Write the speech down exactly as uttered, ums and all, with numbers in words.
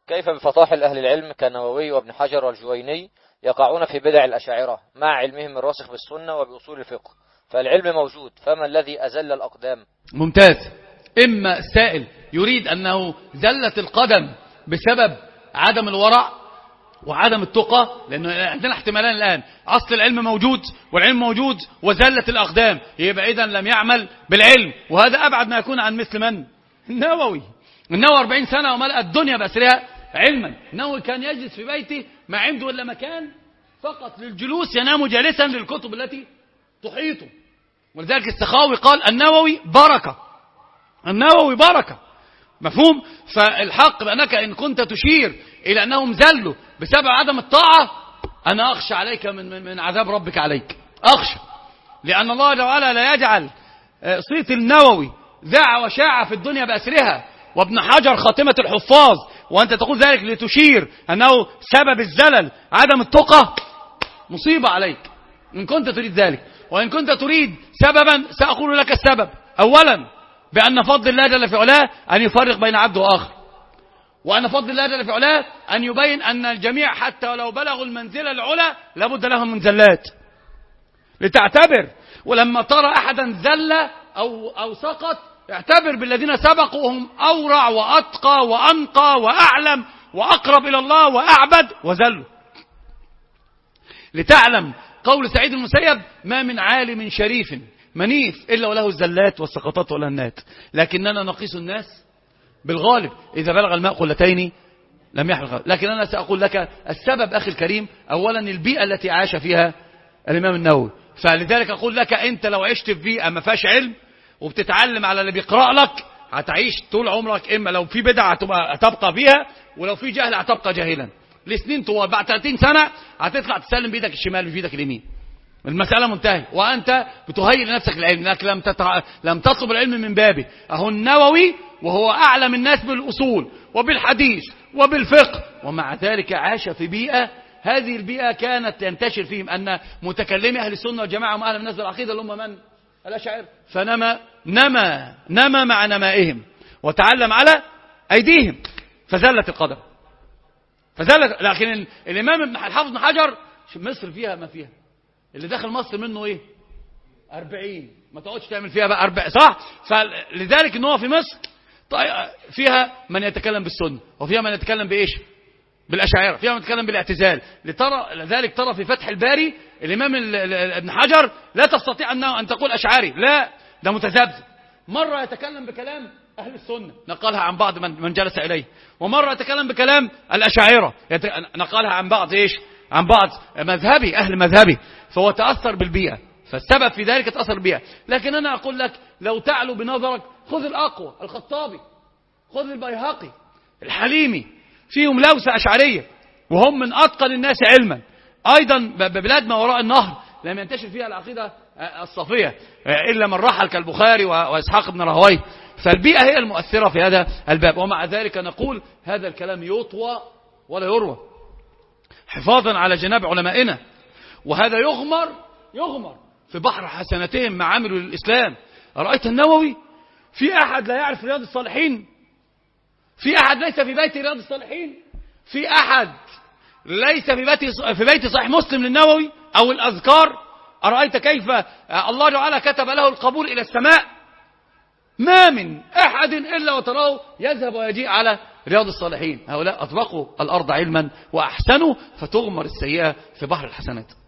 كيف بفطاحل أهل العلم كالنووي وابن حجر والجويني يقعون في بدع الأشاعرة مع علمهم الراسخ بالسنة وبأصول الفقه؟ فالعلم موجود، فما الذي أزل الأقدام؟ ممتاز. إما السائل يريد أنه زلت القدم بسبب عدم الورع وعدم التقى، لأنه عندنا احتمالان الآن: أصل العلم موجود والعلم موجود وزلت الأقدام، يبقى إذن لم يعمل بالعلم، وهذا أبعد ما يكون عن مثل من؟ النووي. النووي أربعين سنة وملأ الدنيا بأسرها علما. النووي كان يجلس في بيته ما عنده إلا مكان فقط للجلوس، ينام جالسا للكتب التي تحيطه. ولذلك السخاوي قال النووي بركة، النووي بركة. مفهوم؟ فالحق بأنك إن كنت تشير إلى أنهم زلوا بسبب عدم الطاعة، أنا أخشى عليك من, من, من عذاب ربك عليك، أخشى، لأن الله جل وعلا لا يجعل صيت النووي ذاع وشاع في الدنيا بأسرها وابن حجر خاتمة الحفاظ، وأنت تقول ذلك لتشير أنه سبب الزلل عدم التقى. مصيبة عليك إن كنت تريد ذلك. وإن كنت تريد سببا سأقول لك السبب: أولا بأن فضل الله جل في علاه أن يفرق بين عبد وآخر، وأن فضل الله جل في علاه أن يبين أن الجميع حتى ولو بلغوا المنزلة العلى لابد لهم من زلات لتعتبر. ولما ترى أحدا زل أو, أو سقط، اعتبر بالذين سبقوا هم أورع وأتقى وأنقى وأعلم وأقرب إلى الله وأعبد وزلوا. لتعلم قول سعيد المسيب: ما من عالم شريف منيف إلا وله الزلات والسقطات والهنات، لكننا نقيس الناس بالغالب، إذا بلغ الماء قلتين لم يحمل غالب. لكن أنا سأقول لك السبب أخي الكريم: أولا البيئة التي عاش فيها الإمام النووي. فلذلك أقول لك أنت لو عشت في بيئة ما فيهاش علم وبتتعلم على اللي بيقرأ لك، هتعيش طول عمرك إما لو في بدعة هتبقى فيها، ولو في جهل هتبقى جاهلا لسنين طوال. بعد ثلاثين سنة هتطلع تسلم بيدك الشمال وبيدك اليمين، المسألة منتهية، وأنت بتهيئ لنفسك العلم لأنك لم تتع... لم تطلب العلم من بابه. أهو النووي وهو أعلم الناس بالأصول وبالحديث وبالفقه، ومع ذلك عاش في بيئة، هذه البيئة كانت ينتشر فيهم أن متكلمي أهل السنة والجماعة وأهل الناس بالعقيدة اللي هم من؟ الأشاعرة. فنما نما نما مع نمائهم وتعلم على أيديهم فزلت القدم، فزلت. لكن الإمام ابن الحافظ بن حجر، مصر فيها ما فيها، اللي داخل مصر منه ايه؟ أربعين، ما تقعدش تعمل فيها بقى أربعين، صح؟ فلذلك ان هو في مصر فيها من يتكلم بالسنة، وفيها من يتكلم بايش؟ بالأشاعرة، فيها من يتكلم بالاعتزال. لترى لذلك ترى في فتح الباري الإمام ابن حجر لا تستطيع أنه أن تقول أشعري، لا، ده متذبذب. مرة يتكلم بكلام أهل السنة نقلها عن بعض من, من جلس إليه، ومرة يتكلم بكلام الأشاعرة نقلها عن بعض إيش؟ عن بعض مذهبي أهل مذهبي. فهو تأثر بالبيئة، فالسبب في ذلك تأثر بالبيئة. لكن أنا أقول لك لو تعلو بنظرك خذ الأقوى، الخطابي، خذ البيهقي، الحليمي، فيهم لوسة أشعرية وهم من أتقن الناس علما. أيضا ببلاد ما وراء النهر لم ينتشر فيها العقيدة الصافية إلا من رحل كالبخاري وإسحاق بن راهويه. فالبيئة هي المؤثرة في هذا الباب. ومع ذلك نقول هذا الكلام يطوى ولا يروى حفاظا على جناب علمائنا، وهذا يغمر يغمر في بحر حسناتهم ما عملوا للإسلام. رأيت النووي؟ في أحد لا يعرف رياض الصالحين؟ في أحد ليس في بيت رياض الصالحين؟ في أحد ليس في بيت في بيت صحيح مسلم للنووي أو الأذكار؟ أرأيت كيف الله تعالى كتب له القبول إلى السماء؟ ما من أحد إلا وتراه يذهب ويجيء على رياض الصالحين. هؤلاء أطبقوا الأرض علما وأحسنوا، فتغمر السيئة في بحر الحسنات.